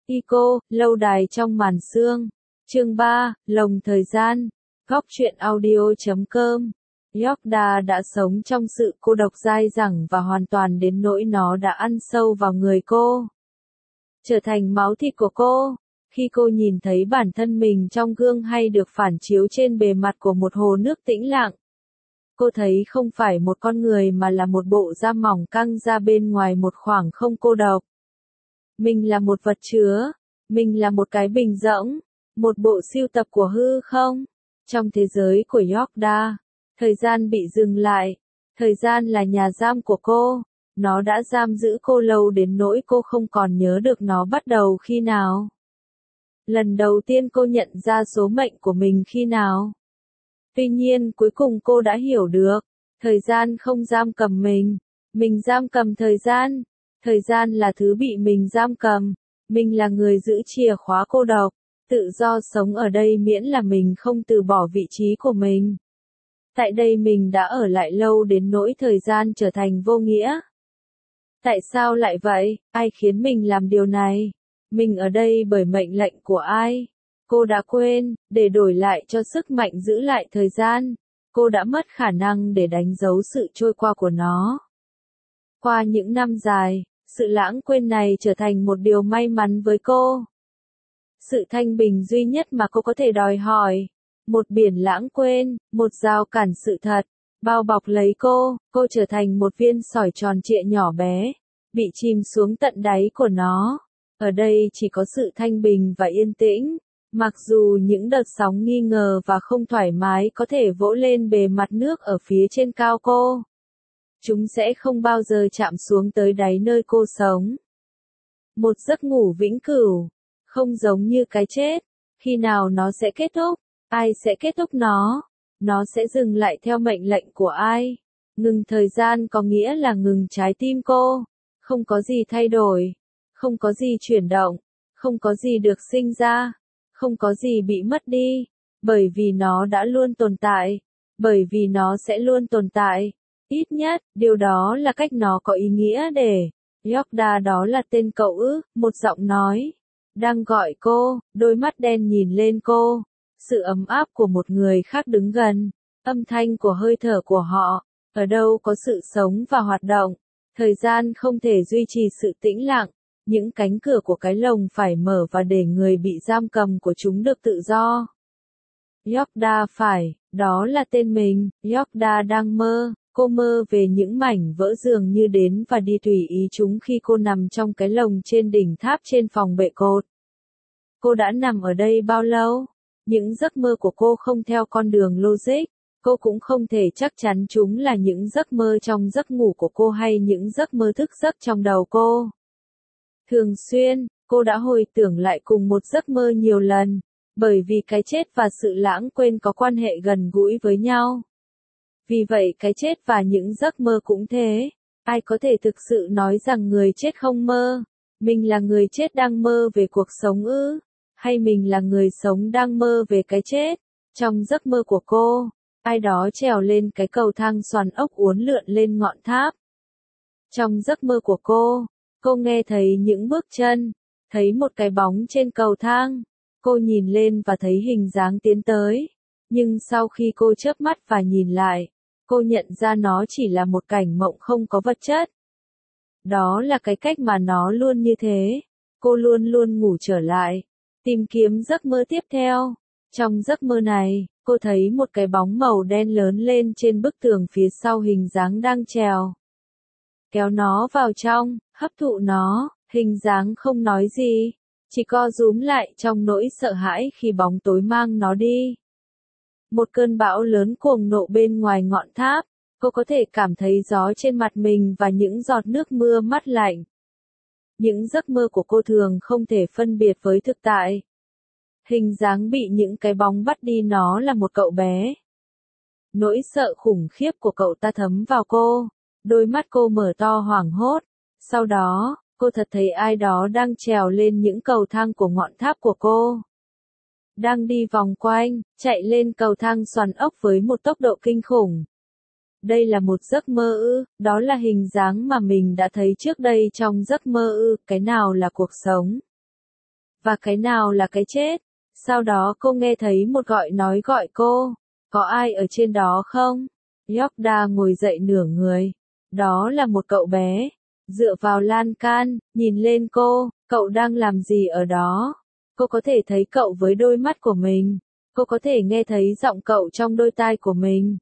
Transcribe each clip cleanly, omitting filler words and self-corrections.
Ico, lâu đài trong màn sương. Chương 3, lồng thời gian. Góc truyện audio.com. Yorkda đã sống trong sự cô độc dai dẳng và hoàn toàn đến nỗi nó đã ăn sâu vào người cô. Trở thành máu thịt của cô. Khi cô nhìn thấy bản thân mình trong gương hay được phản chiếu trên bề mặt của một hồ nước tĩnh lặng, cô thấy không phải một con người mà là một bộ da mỏng căng ra bên ngoài một khoảng không cô độc. Mình là một vật chứa, mình là một cái bình rỗng, một bộ sưu tập của hư không. Trong thế giới của Yorkda, thời gian bị dừng lại, thời gian là nhà giam của cô, nó đã giam giữ cô lâu đến nỗi cô không còn nhớ được nó bắt đầu khi nào. Lần đầu tiên cô nhận ra số mệnh của mình khi nào. Tuy nhiên cuối cùng cô đã hiểu được, thời gian không giam cầm mình giam cầm thời gian. Thời gian là thứ bị mình giam cầm, mình là người giữ chìa khóa cô độc, tự do sống ở đây miễn là mình không từ bỏ vị trí của mình. Tại đây mình đã ở lại lâu đến nỗi thời gian trở thành vô nghĩa. Tại sao lại vậy? Ai khiến mình làm điều này? Mình ở đây bởi mệnh lệnh của ai? Cô đã quên, để đổi lại cho sức mạnh giữ lại thời gian, cô đã mất khả năng để đánh dấu sự trôi qua của nó. Qua những năm dài, sự lãng quên này trở thành một điều may mắn với cô. Sự thanh bình duy nhất mà cô có thể đòi hỏi. Một biển lãng quên, một rào cản sự thật, bao bọc lấy cô trở thành một viên sỏi tròn trịa nhỏ bé, bị chìm xuống tận đáy của nó. Ở đây chỉ có sự thanh bình và yên tĩnh, mặc dù những đợt sóng nghi ngờ và không thoải mái có thể vỗ lên bề mặt nước ở phía trên cao cô. Chúng sẽ không bao giờ chạm xuống tới đáy nơi cô sống. Một giấc ngủ vĩnh cửu, không giống như cái chết. Khi nào nó sẽ kết thúc? Ai sẽ kết thúc nó? Nó sẽ dừng lại theo mệnh lệnh của ai? Ngừng thời gian có nghĩa là ngừng trái tim cô. Không có gì thay đổi. Không có gì chuyển động. Không có gì được sinh ra. Không có gì bị mất đi. Bởi vì nó đã luôn tồn tại. Bởi vì nó sẽ luôn tồn tại. Ít nhất, điều đó là cách nó có ý nghĩa để. Yorkda, đó là tên cậu ư? Một giọng nói. Đang gọi cô, đôi mắt đen nhìn lên cô. Sự ấm áp của một người khác đứng gần. Âm thanh của hơi thở của họ. Ở đâu có sự sống và hoạt động. Thời gian không thể duy trì sự tĩnh lặng. Những cánh cửa của cái lồng phải mở và để người bị giam cầm của chúng được tự do. Yorkda phải, đó là tên mình. Yorkda đang mơ. Cô mơ về những mảnh vỡ dường như đến và đi tùy ý chúng khi cô nằm trong cái lồng trên đỉnh tháp trên phòng bệ cột. Cô đã nằm ở đây bao lâu? Những giấc mơ của cô không theo con đường logic. Cô cũng không thể chắc chắn chúng là những giấc mơ trong giấc ngủ của cô hay những giấc mơ thức giấc trong đầu cô. Thường xuyên, cô đã hồi tưởng lại cùng một giấc mơ nhiều lần, bởi vì cái chết và sự lãng quên có quan hệ gần gũi với nhau. Vì vậy cái chết và những giấc mơ cũng thế. Ai có thể thực sự nói rằng người chết không mơ? Mình là người chết đang mơ về cuộc sống ư? Hay mình là người sống đang mơ về cái chết? Trong giấc mơ của cô, ai đó trèo lên cái cầu thang xoắn ốc uốn lượn lên ngọn tháp. Trong giấc mơ của cô nghe thấy những bước chân, thấy một cái bóng trên cầu thang. Cô nhìn lên và thấy hình dáng tiến tới. Nhưng sau khi cô chớp mắt và nhìn lại, cô nhận ra nó chỉ là một cảnh mộng không có vật chất. Đó là cái cách mà nó luôn như thế. Cô luôn luôn ngủ trở lại, tìm kiếm giấc mơ tiếp theo. Trong giấc mơ này, cô thấy một cái bóng màu đen lớn lên trên bức tường phía sau hình dáng đang trèo. Kéo nó vào trong, hấp thụ nó, hình dáng không nói gì, chỉ co rúm lại trong nỗi sợ hãi khi bóng tối mang nó đi. Một cơn bão lớn cuồng nộ bên ngoài ngọn tháp, cô có thể cảm thấy gió trên mặt mình và những giọt nước mưa mát lạnh. Những giấc mơ của cô thường không thể phân biệt với thực tại. Hình dáng bị những cái bóng bắt đi nó là một cậu bé. Nỗi sợ khủng khiếp của cậu ta thấm vào cô, đôi mắt cô mở to hoảng hốt. Sau đó, cô thật thấy ai đó đang trèo lên những cầu thang của ngọn tháp của cô. Đang đi vòng quanh, chạy lên cầu thang xoắn ốc với một tốc độ kinh khủng. Đây là một giấc mơ ư? Đó là hình dáng mà mình đã thấy trước đây trong giấc mơ ư? Cái nào là cuộc sống? và cái nào là cái chết. Sau đó cô nghe thấy một gọi nói gọi cô, có ai ở trên đó không? Yorda ngồi dậy nửa người. Đó là một cậu bé, dựa vào lan can, nhìn lên cô, cậu đang làm gì ở đó? Cô có thể thấy cậu với đôi mắt của mình. Cô có thể nghe thấy giọng cậu trong đôi tai của mình.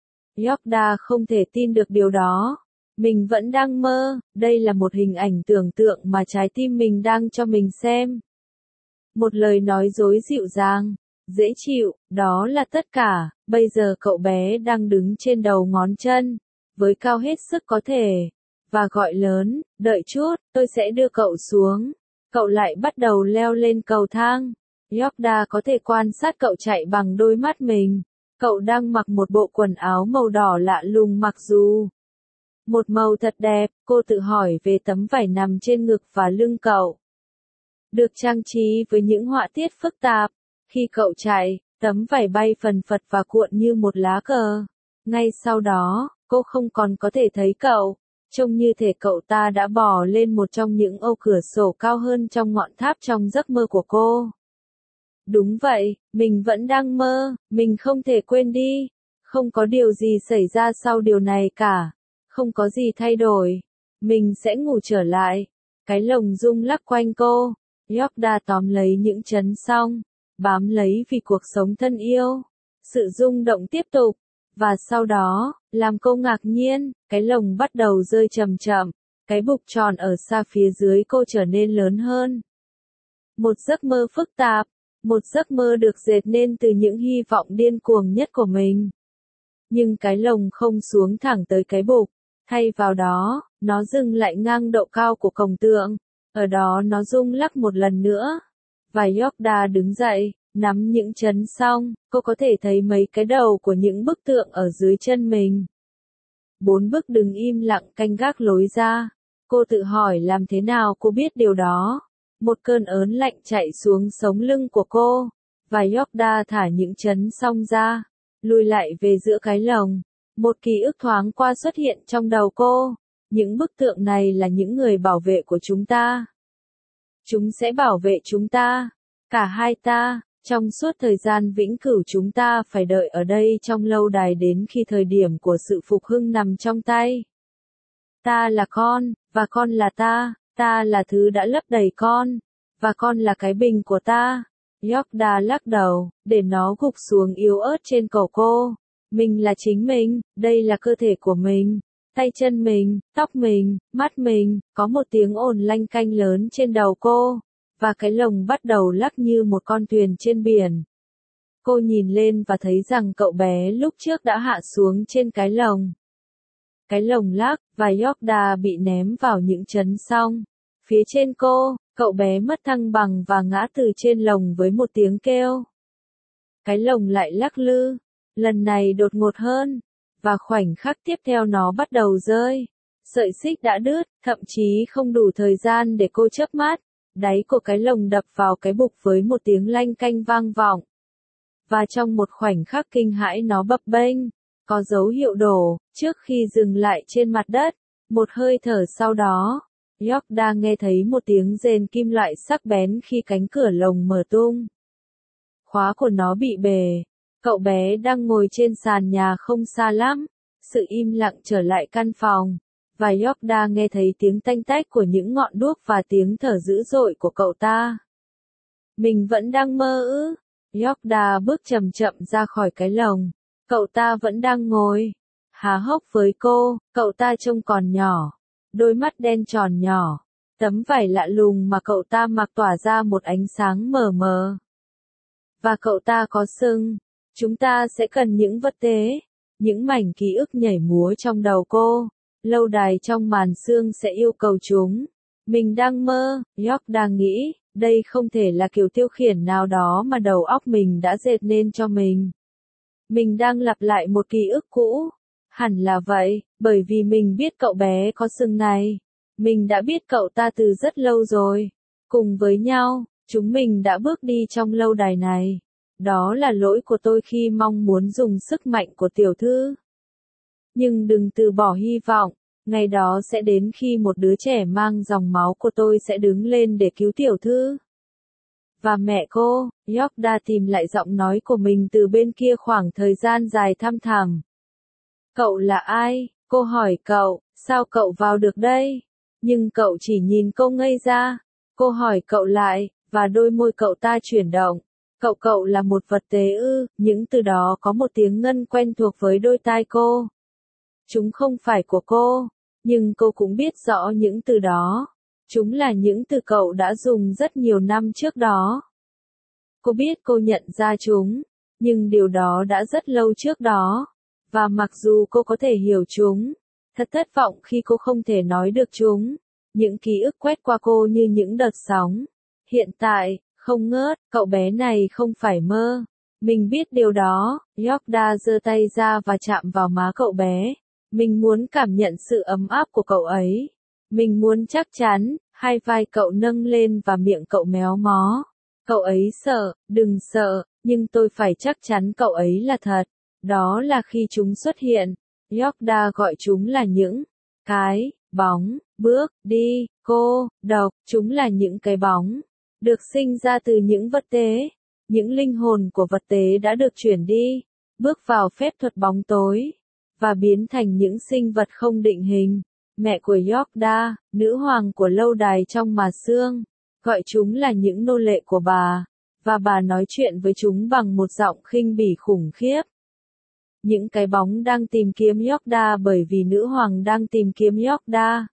Yorda không thể tin được điều đó. Mình vẫn đang mơ, đây là một hình ảnh tưởng tượng mà trái tim mình đang cho mình xem. Một lời nói dối dịu dàng, dễ chịu, đó là tất cả. Bây giờ cậu bé đang đứng trên đầu ngón chân, với cao hết sức có thể, và gọi lớn, đợi chút, tôi sẽ đưa cậu xuống. Cậu lại bắt đầu leo lên cầu thang. Yorda có thể quan sát cậu chạy bằng đôi mắt mình. Cậu đang mặc một bộ quần áo màu đỏ lạ lùng mặc dù một màu thật đẹp, cô tự hỏi về tấm vải nằm trên ngực và lưng cậu. Được trang trí với những họa tiết phức tạp. Khi cậu chạy, tấm vải bay phần phật và cuộn như một lá cờ. Ngay sau đó, cô không còn có thể thấy cậu. Trông như thể cậu ta đã bò lên một trong những ô cửa sổ cao hơn trong ngọn tháp trong giấc mơ của cô. Đúng vậy, mình vẫn đang mơ, mình không thể quên đi. Không có điều gì xảy ra sau điều này cả. Không có gì thay đổi. Mình sẽ ngủ trở lại. Cái lồng rung lắc quanh cô. Yorda tóm lấy những chấn xong, bám lấy vì cuộc sống thân yêu. Sự rung động tiếp tục. Và sau đó, làm cô ngạc nhiên, cái lồng bắt đầu rơi chậm chậm. Cái bục tròn ở xa phía dưới cô trở nên lớn hơn. Một giấc mơ phức tạp. Một giấc mơ được dệt nên từ những hy vọng điên cuồng nhất của mình. Nhưng cái lồng không xuống thẳng tới cái bục. Thay vào đó, nó dừng lại ngang độ cao của cổng tượng. Ở đó nó rung lắc một lần nữa. Và Yorda đứng dậy, nắm những chấn xong, cô có thể thấy mấy cái đầu của những bức tượng ở dưới chân mình. 4 bức đứng im lặng canh gác lối ra. Cô tự hỏi làm thế nào cô biết điều đó. Một cơn ớn lạnh chạy xuống sống lưng của cô. Và Yorda thả những chấn xong ra. Lùi lại về giữa cái lồng. Một ký ức thoáng qua xuất hiện trong đầu cô. Những bức tượng này là những người bảo vệ của chúng ta. Chúng sẽ bảo vệ chúng ta. Cả hai ta. Trong suốt thời gian vĩnh cửu chúng ta phải đợi ở đây trong lâu đài đến khi thời điểm của sự phục hưng nằm trong tay. Ta là con, và con là ta. Ta là thứ đã lấp đầy con, và con là cái bình của ta. Yorda lắc đầu, để nó gục xuống yếu ớt trên cổ cô. Mình là chính mình, đây là cơ thể của mình, tay chân mình, tóc mình, mắt mình. Có một tiếng ồn lanh canh lớn trên đầu cô, và cái lồng bắt đầu lắc như một con thuyền trên biển. Cô nhìn lên và thấy rằng cậu bé lúc trước đã hạ xuống trên cái lồng. Cái lồng lắc, và Yorda bị ném vào những chấn xong. Phía trên cô, cậu bé mất thăng bằng và ngã từ trên lồng với một tiếng kêu. Cái lồng lại lắc lư, lần này đột ngột hơn, và khoảnh khắc tiếp theo nó bắt đầu rơi. Sợi xích đã đứt, thậm chí không đủ thời gian để cô chớp mắt. Đáy của cái lồng đập vào cái bục với một tiếng lanh canh vang vọng. Và trong một khoảnh khắc kinh hãi nó bập bênh, có dấu hiệu đổ, trước khi dừng lại trên mặt đất. Một hơi thở sau đó, Yorda nghe thấy một tiếng rền kim loại sắc bén khi cánh cửa lồng mở tung. Khóa của nó bị bể. Cậu bé đang ngồi trên sàn nhà không xa lắm. Sự im lặng trở lại căn phòng. Và Yorda nghe thấy tiếng tanh tách của những ngọn đuốc và tiếng thở dữ dội của cậu ta. Mình vẫn đang mơ ư? Yorda bước chậm chậm ra khỏi cái lồng. Cậu ta vẫn đang ngồi. Há hốc với cô, cậu ta trông còn nhỏ. Đôi mắt đen tròn nhỏ. Tấm vải lạ lùng mà cậu ta mặc tỏa ra một ánh sáng mờ mờ. Và cậu ta có sưng. Chúng ta sẽ cần những vật tế. Những mảnh ký ức nhảy múa trong đầu cô. Lâu đài trong màn sương sẽ yêu cầu chúng. Mình đang mơ, Yorda nghĩ, đây không thể là kiểu tiêu khiển nào đó mà đầu óc mình đã dệt nên cho mình. Mình đang lặp lại một ký ức cũ. Hẳn là vậy, bởi vì mình biết cậu bé có sừng này. Mình đã biết cậu ta từ rất lâu rồi. Cùng với nhau, chúng mình đã bước đi trong lâu đài này. Đó là lỗi của tôi khi mong muốn dùng sức mạnh của tiểu thư. Nhưng đừng từ bỏ hy vọng. Ngày đó sẽ đến khi một đứa trẻ mang dòng máu của tôi sẽ đứng lên để cứu tiểu thư. Và mẹ cô, Yorkda tìm lại giọng nói của mình từ bên kia khoảng thời gian dài thăm thẳm. Cậu là ai? Cô hỏi cậu, sao cậu vào được đây? Nhưng cậu chỉ nhìn cô ngây ra. Cô hỏi cậu lại, và đôi môi cậu ta chuyển động. Cậu là một vật tế ư? Những từ đó có một tiếng ngân quen thuộc với đôi tai cô. Chúng không phải của cô, nhưng cô cũng biết rõ những từ đó. Chúng là những từ cậu đã dùng rất nhiều năm trước đó. Cô biết cô nhận ra chúng, nhưng điều đó đã rất lâu trước đó. Và mặc dù cô có thể hiểu chúng, thật thất vọng khi cô không thể nói được chúng. Những ký ức quét qua cô như những đợt sóng. Hiện tại, không ngớt, cậu bé này không phải mơ. Mình biết điều đó. Yorkda giơ tay ra và chạm vào má cậu bé. Mình muốn cảm nhận sự ấm áp của cậu ấy. Mình muốn chắc chắn. Hai vai cậu nâng lên và miệng cậu méo mó. Cậu ấy sợ, đừng sợ, nhưng tôi phải chắc chắn cậu ấy là thật. Đó là khi chúng xuất hiện. Yorkda gọi chúng là những cái bóng, bước đi, cô độc, chúng là những cái bóng, được sinh ra từ những vật tế. Những linh hồn của vật tế đã được chuyển đi, bước vào phép thuật bóng tối, và biến thành những sinh vật không định hình. Mẹ của Yorkda, nữ hoàng của lâu đài trong mà xương, gọi chúng là những nô lệ của bà, và bà nói chuyện với chúng bằng một giọng khinh bỉ khủng khiếp. Những cái bóng đang tìm kiếm Yorkda bởi vì nữ hoàng đang tìm kiếm Yorkda.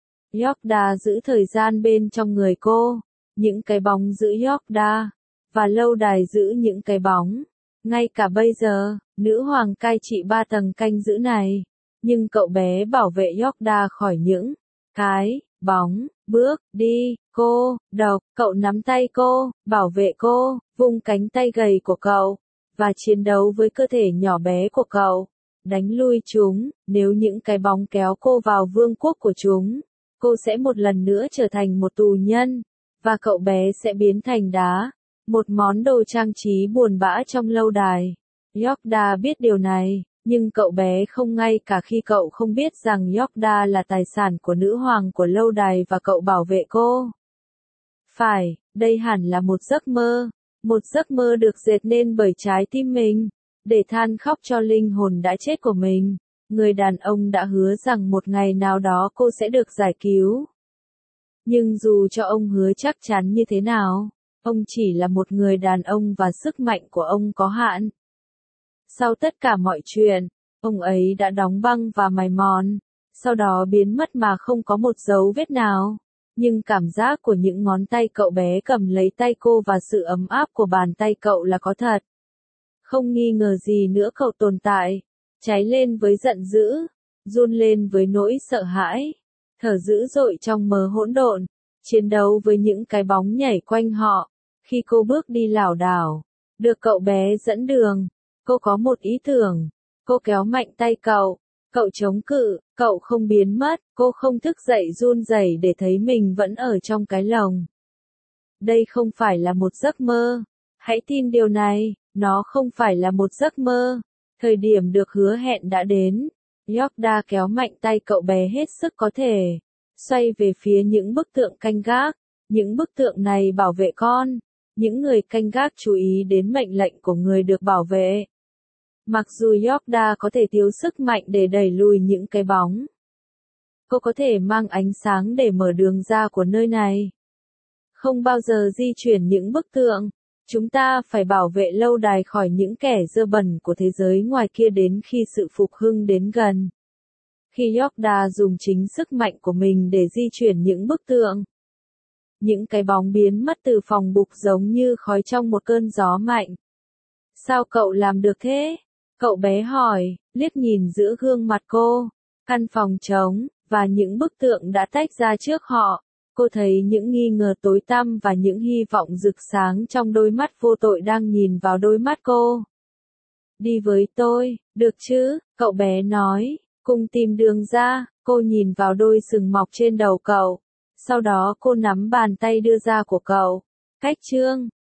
Yorkda giữ thời gian bên trong người cô, những cái bóng giữ Yorkda, và lâu đài giữ những cái bóng. Ngay cả bây giờ, nữ hoàng cai trị 3 tầng canh giữ này, nhưng cậu bé bảo vệ Yorkda khỏi những cái bóng, bước đi, cô độc. Cậu nắm tay cô, bảo vệ cô, vung cánh tay gầy của cậu, và chiến đấu với cơ thể nhỏ bé của cậu, đánh lui chúng. Nếu những cái bóng kéo cô vào vương quốc của chúng, cô sẽ một lần nữa trở thành một tù nhân, và cậu bé sẽ biến thành đá, một món đồ trang trí buồn bã trong lâu đài. Yorkda biết điều này, nhưng cậu bé không, ngay cả khi cậu không biết rằng Yorkda là tài sản của nữ hoàng của lâu đài và cậu bảo vệ cô. Phải, đây hẳn là một giấc mơ được dệt nên bởi trái tim mình, để than khóc cho linh hồn đã chết của mình. Người đàn ông đã hứa rằng một ngày nào đó cô sẽ được giải cứu. Nhưng dù cho ông hứa chắc chắn như thế nào, ông chỉ là một người đàn ông và sức mạnh của ông có hạn. Sau tất cả mọi chuyện, ông ấy đã đóng băng và mài mòn, sau đó biến mất mà không có một dấu vết nào. Nhưng cảm giác của những ngón tay cậu bé cầm lấy tay cô và sự ấm áp của bàn tay cậu là có thật. Không nghi ngờ gì nữa, cậu tồn tại, cháy lên với giận dữ, run lên với nỗi sợ hãi, thở dữ dội trong mớ hỗn độn, chiến đấu với những cái bóng nhảy quanh họ. Khi cô bước đi lảo đảo, được cậu bé dẫn đường, cô có một ý tưởng. Cô kéo mạnh tay cậu. Cậu chống cự, cậu không biến mất, cô không thức dậy run rẩy để thấy mình vẫn ở trong cái lồng. Đây không phải là một giấc mơ. Hãy tin điều này, nó không phải là một giấc mơ. Thời điểm được hứa hẹn đã đến. Yorkda kéo mạnh tay cậu bé hết sức có thể, xoay về phía những bức tượng canh gác. Những bức tượng này bảo vệ con. Những người canh gác chú ý đến mệnh lệnh của người được bảo vệ. Mặc dù Yorkda có thể thiếu sức mạnh để đẩy lùi những cái bóng, cô có thể mang ánh sáng để mở đường ra của nơi này. Không bao giờ di chuyển những bức tượng. Chúng ta phải bảo vệ lâu đài khỏi những kẻ dơ bẩn của thế giới ngoài kia đến khi sự phục hưng đến gần. Khi Yorkda dùng chính sức mạnh của mình để di chuyển những bức tượng, những cái bóng biến mất từ phòng bục giống như khói trong một cơn gió mạnh. Sao cậu làm được thế? Cậu bé hỏi, liếc nhìn giữa gương mặt cô, căn phòng trống, và những bức tượng đã tách ra trước họ. Cô thấy những nghi ngờ tối tăm và những hy vọng rực sáng trong đôi mắt vô tội đang nhìn vào đôi mắt cô. Đi với tôi, được chứ? Cậu bé nói, cùng tìm đường ra. Cô nhìn vào đôi sừng mọc trên đầu cậu. Sau đó cô nắm bàn tay đưa ra của cậu. Cách chương